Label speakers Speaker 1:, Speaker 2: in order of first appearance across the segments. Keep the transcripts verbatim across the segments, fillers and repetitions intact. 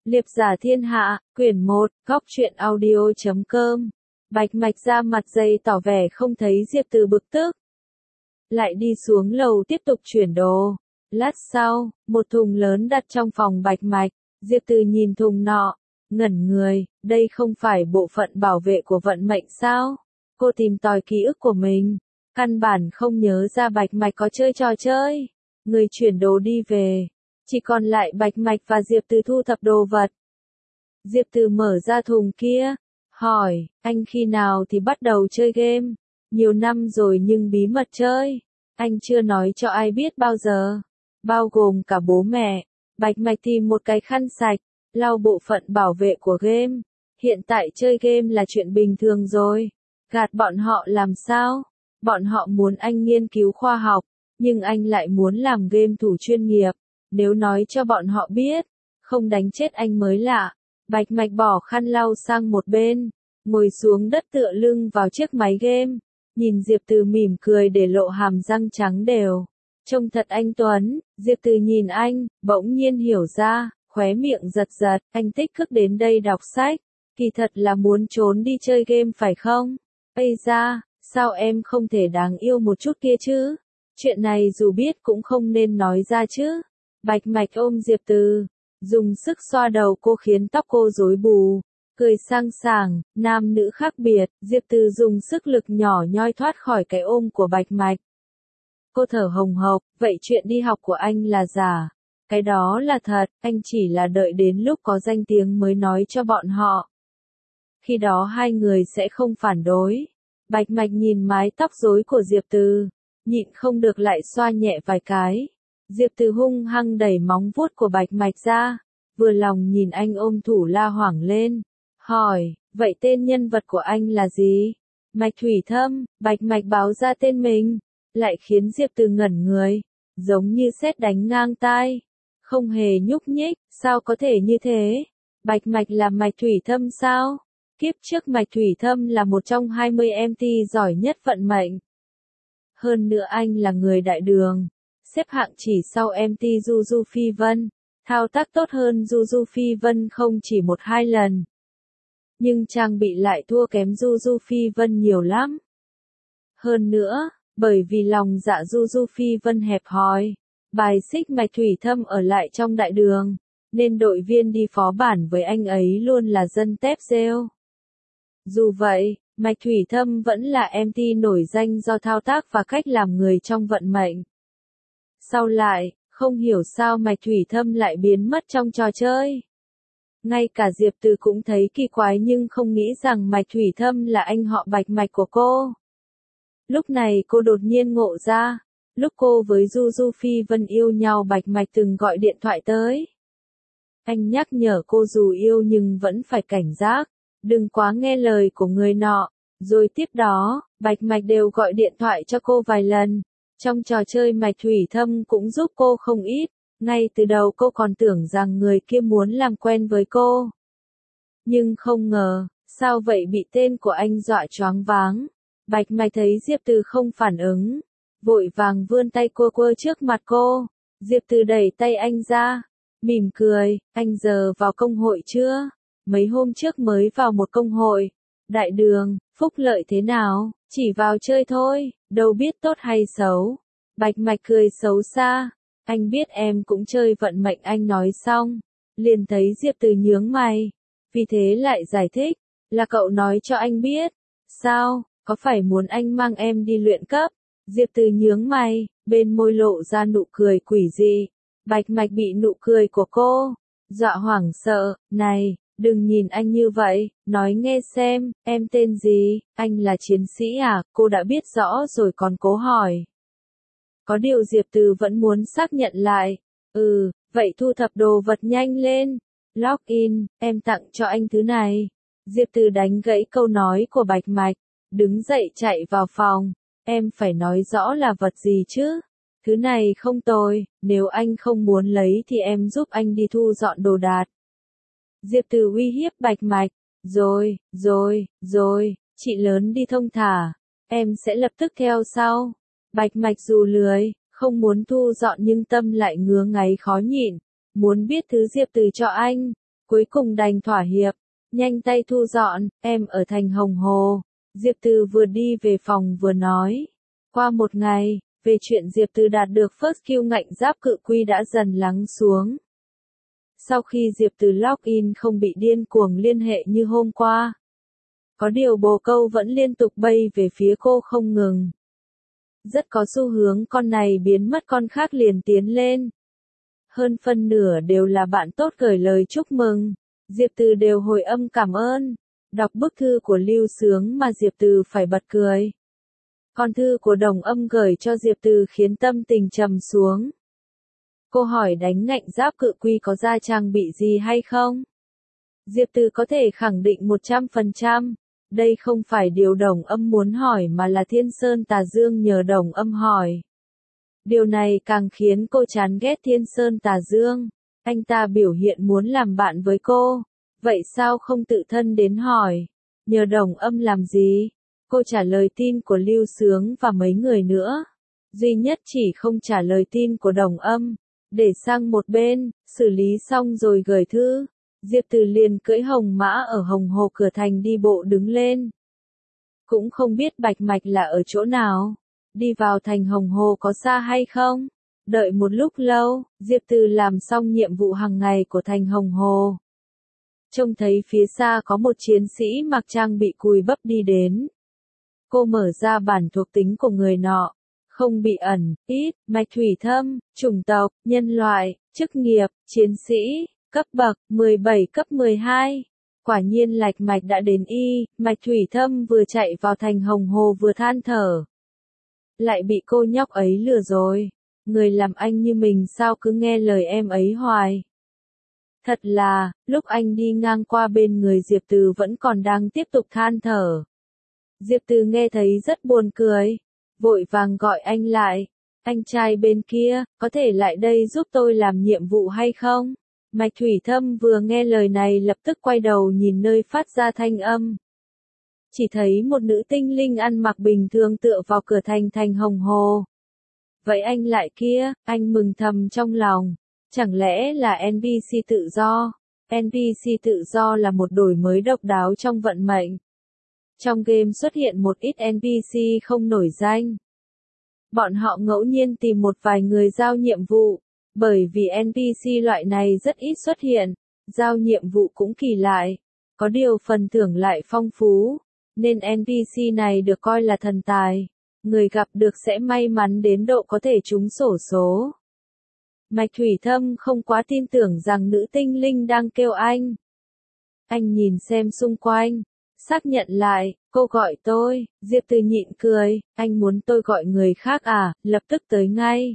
Speaker 1: Liệp giả thiên hạ, quyển một, góc truyện audio chấm com. Bạch Mạch ra mặt dày tỏ vẻ không thấy Diệp Từ bực tức. Lại đi xuống lầu tiếp tục chuyển đồ. Lát sau, một thùng lớn đặt trong phòng Bạch Mạch. Diệp Từ nhìn thùng nọ, ngẩn người, đây không phải bộ phận bảo vệ của vận mệnh sao? Cô tìm tòi ký ức của mình, căn bản không nhớ ra Bạch Mạch có chơi trò chơi. Người chuyển đồ đi về, chỉ còn lại Bạch Mạch và Diệp Từ thu thập đồ vật. Diệp Từ mở ra thùng kia, hỏi, anh khi nào thì bắt đầu chơi game? Nhiều năm rồi nhưng bí mật chơi, anh chưa nói cho ai biết bao giờ, bao gồm cả bố mẹ. Bạch Mạch tìm một cái khăn sạch, lau bộ phận bảo vệ của game. Hiện tại chơi game là chuyện bình thường rồi. Gạt bọn họ làm sao? Bọn họ muốn anh nghiên cứu khoa học, nhưng anh lại muốn làm game thủ chuyên nghiệp. Nếu nói cho bọn họ biết, không đánh chết anh mới lạ. Bạch Mạch bỏ khăn lau sang một bên, ngồi xuống đất tựa lưng vào chiếc máy game, nhìn Diệp Từ mỉm cười để lộ hàm răng trắng đều. Trông thật anh tuấn. Diệp Từ nhìn anh, bỗng nhiên hiểu ra, khóe miệng giật giật, anh tích cực đến đây đọc sách, kỳ thật là muốn trốn đi chơi game phải không? Ây da, sao em không thể đáng yêu một chút kia chứ? Chuyện này dù biết cũng không nên nói ra chứ. Bạch Mạch ôm Diệp Từ, dùng sức xoa đầu cô khiến tóc cô rối bù, cười sang sảng, nam nữ khác biệt. Diệp Từ dùng sức lực nhỏ nhoi thoát khỏi cái ôm của Bạch Mạch. Cô thở hồng hộc, vậy chuyện đi học của anh là giả, cái đó là thật, anh chỉ là đợi đến lúc có danh tiếng mới nói cho bọn họ. Khi đó hai người sẽ không phản đối. Bạch Mạch nhìn mái tóc rối của Diệp Từ, nhịn không được lại xoa nhẹ vài cái. Diệp Từ hung hăng đẩy móng vuốt của Bạch Mạch ra, vừa lòng nhìn anh ôm thủ la hoảng lên, hỏi, vậy tên nhân vật của anh là gì? Mạch Thủy Thâm. Bạch Mạch báo ra tên mình, lại khiến Diệp Từ ngẩn người, giống như sét đánh ngang tai, không hề nhúc nhích. Sao có thể như thế? Bạch Mạch là Mạch Thủy Thâm sao? Kiếp trước Mạch Thủy Thâm là một trong hai mươi em tê giỏi nhất vận mệnh. Hơn nữa anh là người đại đường, xếp hạng chỉ sau em tê Du Du Phi Vân, thao tác tốt hơn Du Du Phi Vân không chỉ một hai lần. Nhưng trang bị lại thua kém Du Du Phi Vân nhiều lắm. Hơn nữa, bởi vì lòng dạ Du Du Phi Vân hẹp hòi, bài xích Mạch Thủy Thâm ở lại trong đại đường, nên đội viên đi phó bản với anh ấy luôn là dân tép rêu. Dù vậy, Mạch Thủy Thâm vẫn là em tê nổi danh do thao tác và cách làm người trong vận mệnh. Sau lại, không hiểu sao Mạch Thủy Thâm lại biến mất trong trò chơi. Ngay cả Diệp Từ cũng thấy kỳ quái nhưng không nghĩ rằng Mạch Thủy Thâm là anh họ Bạch Mạch của cô. Lúc này cô đột nhiên ngộ ra, lúc cô với Du Du Phi Vân yêu nhau Bạch Mạch từng gọi điện thoại tới. Anh nhắc nhở cô dù yêu nhưng vẫn phải cảnh giác, đừng quá nghe lời của người nọ. Rồi tiếp đó, Bạch Mạch đều gọi điện thoại cho cô vài lần. Trong trò chơi Mạch Thủy Thâm cũng giúp cô không ít. Ngay từ đầu cô còn tưởng rằng người kia muốn làm quen với cô. Nhưng không ngờ, sao vậy bị tên của anh dọa choáng váng. Bạch Mạch thấy Diệp Từ không phản ứng, vội vàng vươn tay quơ quơ trước mặt cô. Diệp Từ đẩy tay anh ra, mỉm cười, anh giờ vào công hội chưa? Mấy hôm trước mới vào một công hội. Đại đường, phúc lợi thế nào? Chỉ vào chơi thôi, đâu biết tốt hay xấu. Bạch Mạch cười xấu xa, anh biết em cũng chơi vận mệnh. Anh nói xong, liền thấy Diệp Từ nhướng mày, vì thế lại giải thích, là cậu nói cho anh biết. Sao, có phải muốn anh mang em đi luyện cấp? Diệp Từ nhướng mày, bên môi lộ ra nụ cười quỷ dị. Bạch Mạch bị nụ cười của cô dọa hoảng sợ, này, đừng nhìn anh như vậy, nói nghe xem, em tên gì? Anh là chiến sĩ à? Cô đã biết rõ rồi còn cố hỏi. Có điều Diệp Từ vẫn muốn xác nhận lại. Ừ, vậy thu thập đồ vật nhanh lên. Login, em tặng cho anh thứ này. Diệp Từ đánh gãy câu nói của Bạch Mạch, đứng dậy chạy vào phòng. Em phải nói rõ là vật gì chứ? Thứ này không tồi, nếu anh không muốn lấy thì em giúp anh đi thu dọn đồ đạc. Diệp Từ uy hiếp Bạch Mạch, rồi, rồi, rồi, chị lớn đi thông thả, em sẽ lập tức theo sau. Bạch Mạch dù lười, không muốn thu dọn nhưng tâm lại ngứa ngáy khó nhịn, muốn biết thứ Diệp Từ cho anh. Cuối cùng đành thỏa hiệp, nhanh tay thu dọn, em ở thành Hồng Hồ. Diệp Từ vừa đi về phòng vừa nói. Qua một ngày, về chuyện Diệp Từ đạt được first kill ngạnh giáp cự quy đã dần lắng xuống. Sau khi Diệp Từ login không bị điên cuồng liên hệ như hôm qua. Có điều bồ câu vẫn liên tục bay về phía cô không ngừng. Rất có xu hướng con này biến mất con khác liền tiến lên. Hơn phân nửa đều là bạn tốt gửi lời chúc mừng. Diệp Từ đều hồi âm cảm ơn. Đọc bức thư của Lưu Sướng mà Diệp Từ phải bật cười. Con thư của Đồng Âm gửi cho Diệp Từ khiến tâm tình trầm xuống. Cô hỏi đánh ngạnh giáp cự quy có ra trang bị gì hay không? Diệp Từ có thể khẳng định một trăm phần trăm. Đây không phải điều Đồng Âm muốn hỏi mà là Thiên Sơn Tà Dương nhờ Đồng Âm hỏi. Điều này càng khiến cô chán ghét Thiên Sơn Tà Dương. Anh ta biểu hiện muốn làm bạn với cô. Vậy sao không tự thân đến hỏi? Nhờ Đồng Âm làm gì? Cô trả lời tin của Lưu Sướng và mấy người nữa. Duy nhất chỉ không trả lời tin của Đồng Âm. Để sang một bên, xử lý xong rồi gửi thư. Diệp Từ liền cưỡi hồng mã ở Hồng Hồ cửa thành đi bộ đứng lên. Cũng không biết Bạch Mạch là ở chỗ nào. Đi vào thành Hồng Hồ có xa hay không? Đợi một lúc lâu, Diệp Từ làm xong nhiệm vụ hàng ngày của thành Hồng Hồ. Trông thấy phía xa có một chiến sĩ mặc trang bị cùi bắp đi đến. Cô mở ra bản thuộc tính của người nọ. Không bị ẩn, ít, mạch thủy thâm, chủng tộc, nhân loại, chức nghiệp, chiến sĩ, cấp bậc, mười bảy cấp mười hai. Quả nhiên Lạch Mạch đã đến y, mạch thủy thâm vừa chạy vào thành Hồng Hồ vừa than thở. Lại bị cô nhóc ấy lừa rồi. Người làm anh như mình sao cứ nghe lời em ấy hoài. Thật là, lúc anh đi ngang qua bên người Diệp Từ vẫn còn đang tiếp tục than thở. Diệp Từ nghe thấy rất buồn cười. Vội vàng gọi anh lại. Anh trai bên kia, có thể lại đây giúp tôi làm nhiệm vụ hay không? Mạch Thủy Thâm vừa nghe lời này lập tức quay đầu nhìn nơi phát ra thanh âm. Chỉ thấy một nữ tinh linh ăn mặc bình thường tựa vào cửa thành thành Hồng Hồ. Vậy anh lại kia, anh mừng thầm trong lòng. Chẳng lẽ là en pê xê tự do? en pê xê tự do là một đổi mới độc đáo trong vận mệnh. Trong game xuất hiện một ít en pê xê không nổi danh. Bọn họ ngẫu nhiên tìm một vài người giao nhiệm vụ, bởi vì en pê xê loại này rất ít xuất hiện, giao nhiệm vụ cũng kỳ lại, có điều phần thưởng lại phong phú, nên en pê xê này được coi là thần tài, người gặp được sẽ may mắn đến độ có thể trúng xổ số. Mạch Thủy Thâm không quá tin tưởng rằng nữ tinh linh đang kêu anh. Anh nhìn xem xung quanh. Xác nhận lại, cô gọi tôi, Diệp Từ nhịn cười, anh muốn tôi gọi người khác à, lập tức tới ngay.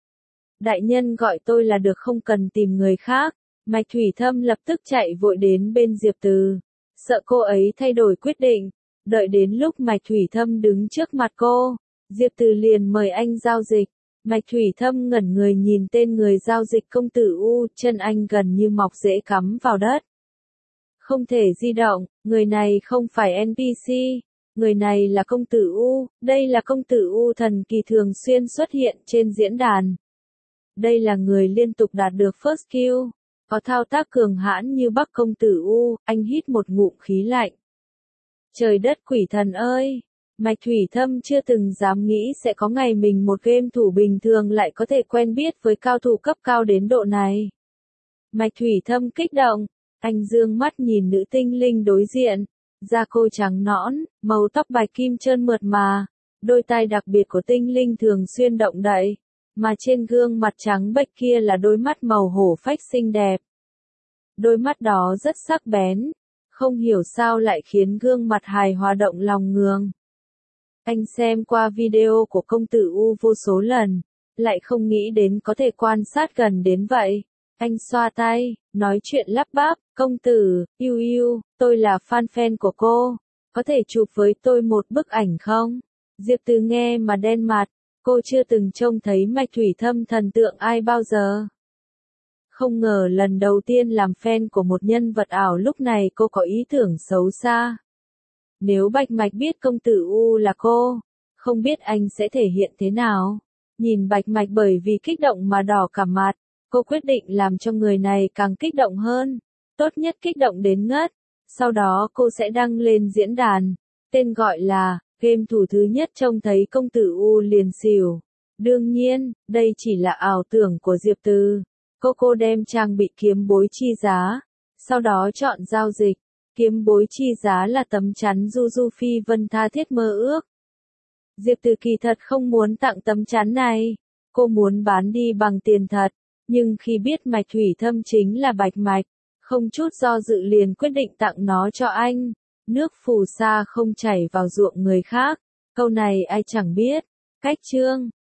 Speaker 1: Đại nhân gọi tôi là được không cần tìm người khác, Mạch Thủy Thâm lập tức chạy vội đến bên Diệp Từ, sợ cô ấy thay đổi quyết định, đợi đến lúc Mạch Thủy Thâm đứng trước mặt cô, Diệp Từ liền mời anh giao dịch, Mạch Thủy Thâm ngẩn người nhìn tên người giao dịch công tử U, chân anh gần như mọc rễ cắm vào đất. Không thể di động, người này không phải en pê xê, người này là công tử U, đây là công tử U thần kỳ thường xuyên xuất hiện trên diễn đàn. Đây là người liên tục đạt được first kill, có thao tác cường hãn như Bắc công tử U, anh hít một ngụm khí lạnh. Trời đất quỷ thần ơi, Mạch Thủy Thâm chưa từng dám nghĩ sẽ có ngày mình một game thủ bình thường lại có thể quen biết với cao thủ cấp cao đến độ này. Mạch Thủy Thâm kích động. Anh dương mắt nhìn nữ tinh linh đối diện, da cô trắng nõn, màu tóc bạch kim trơn mượt mà, đôi tai đặc biệt của tinh linh thường xuyên động đậy, mà trên gương mặt trắng bệch kia là đôi mắt màu hổ phách xinh đẹp. Đôi mắt đó rất sắc bén, không hiểu sao lại khiến gương mặt hài hòa động lòng ngường. Anh xem qua video của công tử U vô số lần, lại không nghĩ đến có thể quan sát gần đến vậy. Anh xoa tay, nói chuyện lắp bắp, công tử, yêu yêu, tôi là fan fan của cô, có thể chụp với tôi một bức ảnh không? Diệp Từ nghe mà đen mặt, cô chưa từng trông thấy Mạch Thủy Thâm thần tượng ai bao giờ. Không ngờ lần đầu tiên làm fan của một nhân vật ảo lúc này cô có ý tưởng xấu xa. Nếu Bạch Mạch biết công tử U là cô, không biết anh sẽ thể hiện thế nào? Nhìn Bạch Mạch bởi vì kích động mà đỏ cả mặt. Cô quyết định làm cho người này càng kích động hơn. tốt nhất kích động đến ngất. Sau đó cô sẽ đăng lên diễn đàn, tên gọi là, game thủ thứ nhất trông thấy công tử U liền xỉu. Đương nhiên, đây chỉ là ảo tưởng của Diệp Từ. Cô cô đem trang bị kiếm bối chi giá, sau đó chọn giao dịch. Kiếm bối chi giá là tấm chắn Du Du Phi Vân tha thiết mơ ước. Diệp Từ kỳ thật không muốn tặng tấm chắn này, cô muốn bán đi bằng tiền thật, nhưng khi biết mạch thủy thâm chính là bạch mạch, không chút do dự liền quyết định tặng nó cho anh. Nước phù sa không chảy vào ruộng người khác, câu này ai chẳng biết. Cách chương